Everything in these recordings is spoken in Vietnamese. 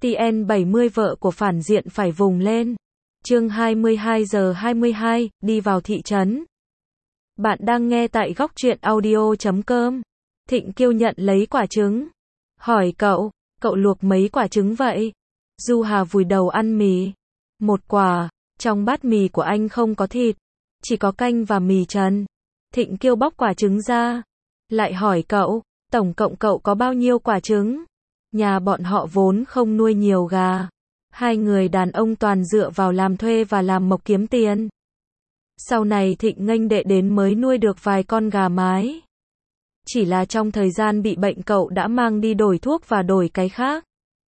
TN70 vợ của phản diện phải vùng lên. Chương 22:22, đi vào thị trấn. Bạn đang nghe tại góc truyện audio.com. Thịnh Kiêu nhận lấy quả trứng. Hỏi cậu luộc mấy quả trứng vậy? Du Hà vùi đầu ăn mì. Một quả, trong bát mì của anh không có thịt, chỉ có canh và mì trần. Thịnh Kiêu bóc quả trứng ra. Lại hỏi tổng cộng cậu có bao nhiêu quả trứng? Nhà bọn họ vốn không nuôi nhiều gà. Hai người đàn ông toàn dựa vào làm thuê và làm mộc kiếm tiền. Sau này Thịnh nghênh đệ đến mới nuôi được vài con gà mái. Chỉ là trong thời gian bị bệnh cậu đã mang đi đổi thuốc và đổi cái khác.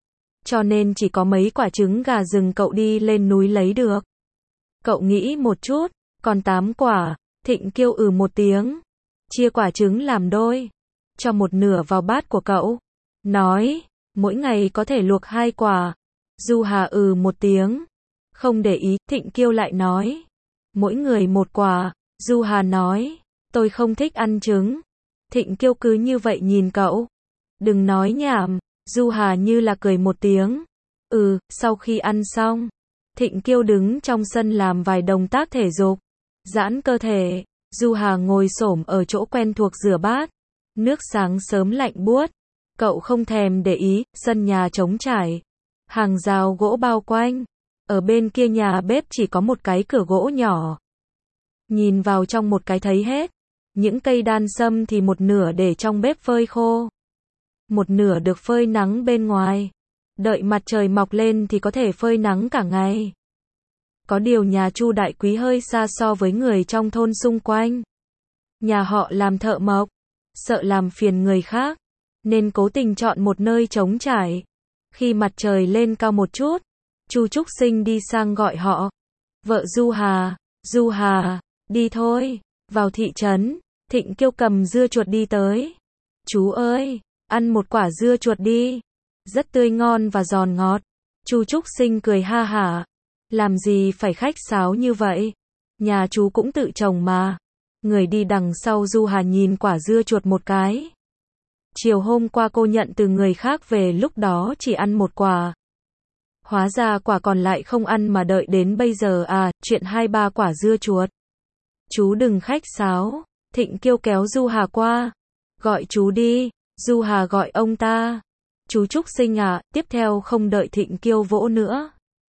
Cho nên chỉ có mấy quả trứng gà rừng cậu đi lên núi lấy được. Cậu nghĩ một chút, còn 8 quả, Thịnh kêu một tiếng. Chia quả trứng làm đôi. Cho một nửa vào bát của cậu. Nói, mỗi ngày có thể luộc 2 quả. Du Hà một tiếng. Không để ý, Thịnh Kiêu lại nói. Mỗi người 1 quả. Du Hà nói, tôi không thích ăn trứng. Thịnh Kiêu cứ như vậy nhìn cậu. Đừng nói nhảm. Du Hà như là cười một tiếng. Sau khi ăn xong, Thịnh Kiêu đứng trong sân làm vài động tác thể dục. Giãn cơ thể. Du Hà ngồi xổm ở chỗ quen thuộc rửa bát. Nước sáng sớm lạnh buốt. Cậu không thèm để ý, sân nhà trống trải. Hàng rào gỗ bao quanh. Ở bên kia nhà bếp chỉ có một cái cửa gỗ nhỏ. Nhìn vào trong một cái thấy hết. Những cây đan sâm thì một nửa để trong bếp phơi khô. Một nửa được phơi nắng bên ngoài. Đợi mặt trời mọc lên thì có thể phơi nắng cả ngày. Có điều nhà Chu Đại Quý hơi xa so với người trong thôn xung quanh. Nhà họ làm thợ mộc. Sợ làm phiền người khác. Nên cố tình chọn một nơi trống trải. Khi mặt trời lên cao một chút, Chu Trúc Sinh đi sang gọi họ. Vợ Du Hà, đi thôi, vào thị trấn. Thịnh Kiêu cầm dưa chuột đi tới. Chú ơi, ăn một quả dưa chuột đi. Rất tươi ngon và giòn ngọt. Chu Trúc Sinh cười ha hả. Làm gì phải khách sáo như vậy? Nhà chú cũng tự trồng mà. Người đi đằng sau Du Hà nhìn quả dưa chuột một cái. Chiều hôm qua cô nhận từ người khác về, lúc đó chỉ ăn 1 quả. Hóa ra quả còn lại không ăn mà đợi đến bây giờ chuyện 2-3 quả dưa chuột. Chú đừng khách sáo. Thịnh Kiêu kéo Du Hà qua. Gọi chú đi. Du Hà gọi ông ta. Chú Trúc Sinh tiếp theo không đợi Thịnh Kiêu vỗ nữa.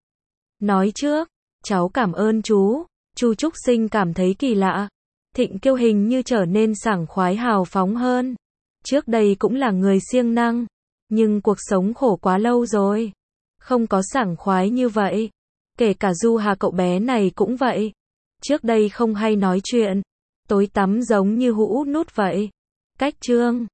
Nói trước, cháu cảm ơn chú. Chu Trúc Sinh cảm thấy kỳ lạ. Thịnh Kiêu hình như trở nên sảng khoái hào phóng hơn. Trước đây cũng là người siêng năng, nhưng cuộc sống khổ quá lâu rồi. Không có sảng khoái như vậy. Kể cả Du Hà cậu bé này cũng vậy. Trước đây không hay nói chuyện. Tối tắm giống như hũ nút vậy. Cách chương